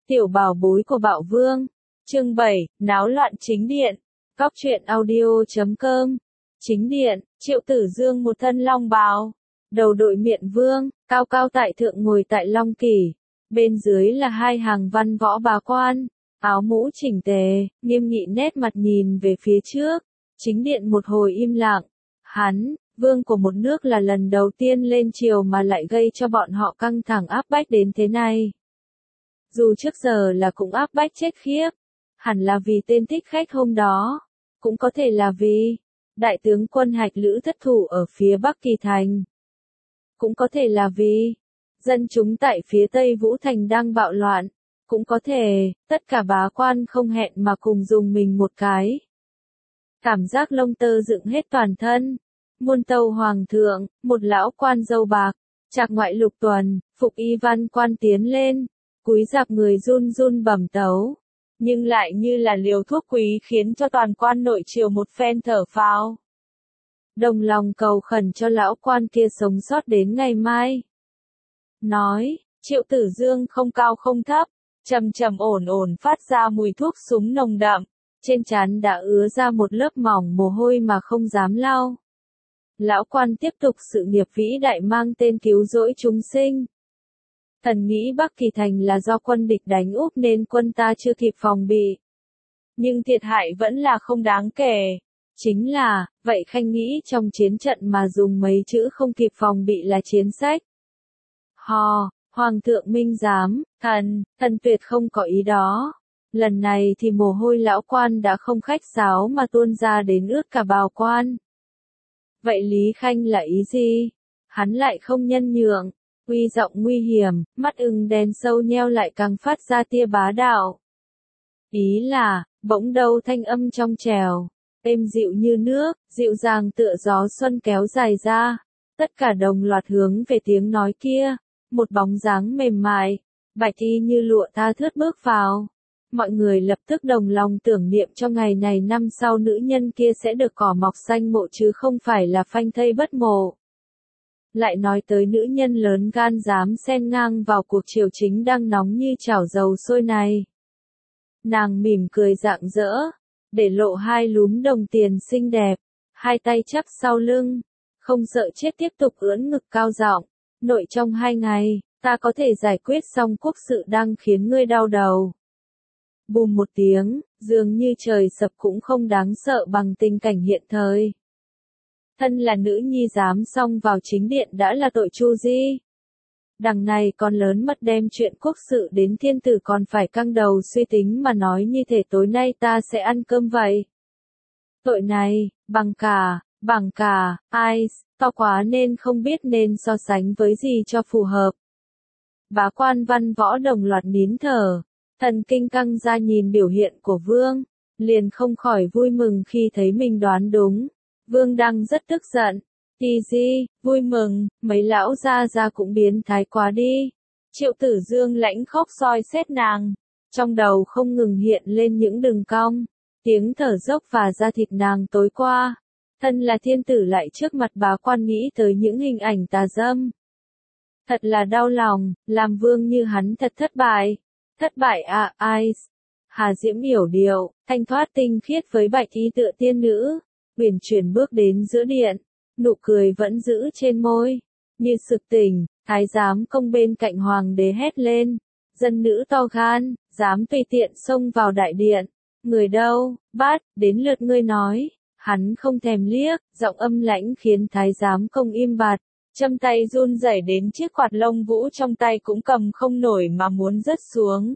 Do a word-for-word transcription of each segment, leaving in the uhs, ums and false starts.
Tiểu bảo bối của Bạo Vương. Chương bảy, náo loạn chính điện. Góc truyện audio chấm com. Chính điện, Triệu Tử Dương một thân long bào, đầu đội miện vương, cao cao tại thượng ngồi tại long kỷ. Bên dưới là hai hàng văn võ bá quan, áo mũ chỉnh tề, nghiêm nghị nét mặt nhìn về phía trước. Chính điện một hồi im lặng. Hắn, vương của một nước là lần đầu tiên lên triều mà lại gây cho bọn họ căng thẳng áp bách đến thế này. Dù trước giờ là cũng áp bách chết khiếp, hẳn là vì tên thích khách hôm đó, cũng có thể là vì đại tướng quân Hạch Lữ thất thủ ở phía Bắc Kỳ Thành, cũng có thể là vì dân chúng tại phía Tây Vũ Thành đang bạo loạn, cũng có thể tất cả bá quan không hẹn mà cùng dùng mình một cái. Cảm giác lông tơ dựng hết toàn thân. Muôn tâu hoàng thượng, một lão quan râu bạc, trạc ngoại lục tuần, phục y văn quan tiến lên, cúi rạp người run run bẩm tấu, nhưng lại như là liều thuốc quý khiến cho toàn quan nội triều một phen thở phào. Đồng lòng cầu khẩn cho lão quan kia sống sót đến ngày mai. Nói, Triệu Tử Dương không cao không thấp, trầm trầm ổn ổn phát ra mùi thuốc súng nồng đậm, trên trán đã ứa ra một lớp mỏng mồ hôi mà không dám lau. Lão quan tiếp tục sự nghiệp vĩ đại mang tên cứu rỗi chúng sinh. Thần nghĩ Bắc Kỳ Thành là do quân địch đánh úp nên quân ta chưa kịp phòng bị. Nhưng thiệt hại vẫn là không đáng kể. Chính là, vậy Khanh nghĩ trong chiến trận mà dùng mấy chữ không kịp phòng bị là chiến sách. Hò, Hoàng thượng minh giám, thần, thần tuyệt không có ý đó. Lần này thì mồ hôi lão quan đã không khách sáo mà tuôn ra đến ướt cả bào quan. Vậy Lý Khanh là ý gì? Hắn lại không nhân nhượng, uy giọng nguy hiểm, mắt ưng đen sâu nheo lại càng phát ra tia bá đạo. Ý là, bỗng đâu thanh âm trong trèo, êm dịu như nước, dịu dàng tựa gió xuân kéo dài ra, tất cả đồng loạt hướng về tiếng nói kia, một bóng dáng mềm mại, bạch y như lụa tha thướt bước vào. Mọi người lập tức đồng lòng tưởng niệm cho ngày này năm sau nữ nhân kia sẽ được cỏ mọc xanh mộ chứ không phải là phanh thây bất mộ. Lại nói tới nữ nhân lớn gan dám xen ngang vào cuộc triều chính đang nóng như chảo dầu sôi này. Nàng mỉm cười rạng rỡ, để lộ hai lúm đồng tiền xinh đẹp, hai tay chắp sau lưng, không sợ chết tiếp tục ưỡn ngực cao giọng, nội trong hai ngày, ta có thể giải quyết xong quốc sự đang khiến ngươi đau đầu. Bùm một tiếng, dường như trời sập cũng không đáng sợ bằng tình cảnh hiện thời. Thân là nữ nhi dám xông vào chính điện đã là tội chu di. Đằng này còn lớn mật đem chuyện quốc sự đến thiên tử còn phải căng đầu suy tính mà nói như thể tối nay ta sẽ ăn cơm vậy. Tội này, bằng cả, bằng cả, ai, to quá nên không biết nên so sánh với gì cho phù hợp. Bá quan văn võ đồng loạt nín thở. Thần kinh căng ra nhìn biểu hiện của vương, liền không khỏi vui mừng khi thấy mình đoán đúng. Vương đang rất tức giận. Kỳ gì, vui mừng, mấy lão gia gia cũng biến thái quá đi. Triệu Tử Dương lãnh khóc soi xét nàng, trong đầu không ngừng hiện lên những đường cong, tiếng thở dốc và da thịt nàng tối qua. Thân là thiên tử lại trước mặt bá quan nghĩ tới những hình ảnh tà dâm. Thật là đau lòng, làm vương như hắn thật thất bại. Thất bại à, ai? Hà Diễm hiểu điệu, thanh thoát tinh khiết với bạch y tựa tiên nữ, uyển chuyển bước đến giữa điện, nụ cười vẫn giữ trên môi, như sực tỉnh, thái giám công bên cạnh hoàng đế hét lên, dân nữ to gan, dám tùy tiện xông vào đại điện, người đâu, bát, đến lượt ngươi nói, hắn không thèm liếc, giọng âm lãnh khiến thái giám công im bặt. Châm tay run rẩy đến chiếc quạt lông vũ trong tay cũng cầm không nổi mà muốn rớt xuống.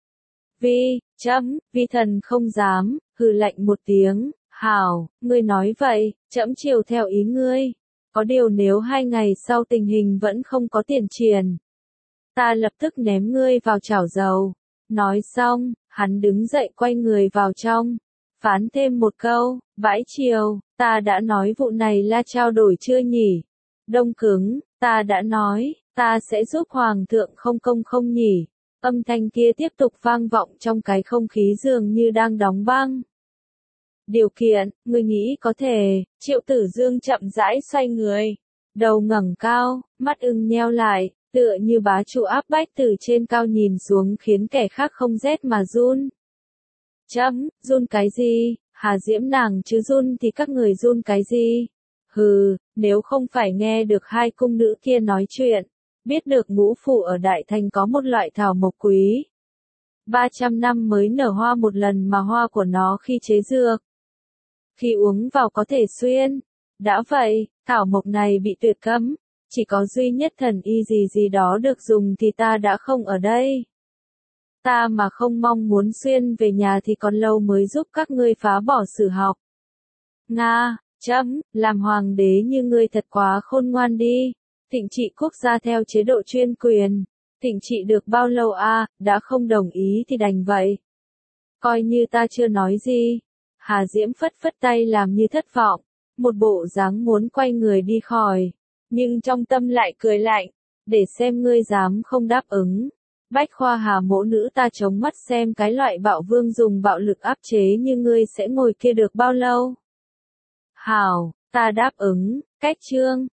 Vi, chấm, vi thần không dám, hừ lạnh một tiếng, hảo, ngươi nói vậy, trẫm chiều theo ý ngươi. Có điều nếu hai ngày sau tình hình vẫn không có tiền truyền, ta lập tức ném ngươi vào chảo dầu. Nói xong, hắn đứng dậy quay người vào trong, phán thêm một câu, bãi triều, ta đã nói vụ này là trao đổi chưa nhỉ? Đông cứng, ta đã nói, ta sẽ giúp hoàng thượng không công không nhỉ. Âm thanh kia tiếp tục vang vọng trong cái không khí dường như đang đóng băng. Điều kiện, ngươi nghĩ có thể, Triệu Tử Dương chậm rãi xoay người. Đầu ngẩng cao, mắt ưng nheo lại, tựa như bá chủ áp bách từ trên cao nhìn xuống khiến kẻ khác không rét mà run. Chấm, run cái gì, Hà Diễm nàng chứ run thì các người run cái gì? Hừ, nếu không phải nghe được hai cung nữ kia nói chuyện, biết được ngũ phủ ở Đại Thành có một loại thảo mộc quý. ba trăm năm mới nở hoa một lần mà hoa của nó khi chế dược. Khi uống vào có thể xuyên. Đã vậy, thảo mộc này bị tuyệt cấm, chỉ có duy nhất thần y gì gì đó được dùng thì ta đã không ở đây. Ta mà không mong muốn xuyên về nhà thì còn lâu mới giúp các ngươi phá bỏ sử học. Nga, chấm, làm hoàng đế như ngươi thật quá khôn ngoan đi. Thịnh trị quốc gia theo chế độ chuyên quyền. Thịnh trị được bao lâu a, à, đã không đồng ý thì đành vậy. Coi như ta chưa nói gì. Hà Diễm phất phất tay làm như thất vọng, một bộ dáng muốn quay người đi khỏi, nhưng trong tâm lại cười lạnh, để xem ngươi dám không đáp ứng. Bách khoa Hà mỗ nữ ta chống mắt xem cái loại bạo vương dùng bạo lực áp chế như ngươi sẽ ngồi kia được bao lâu. Hảo, ta đáp ứng, cách chương.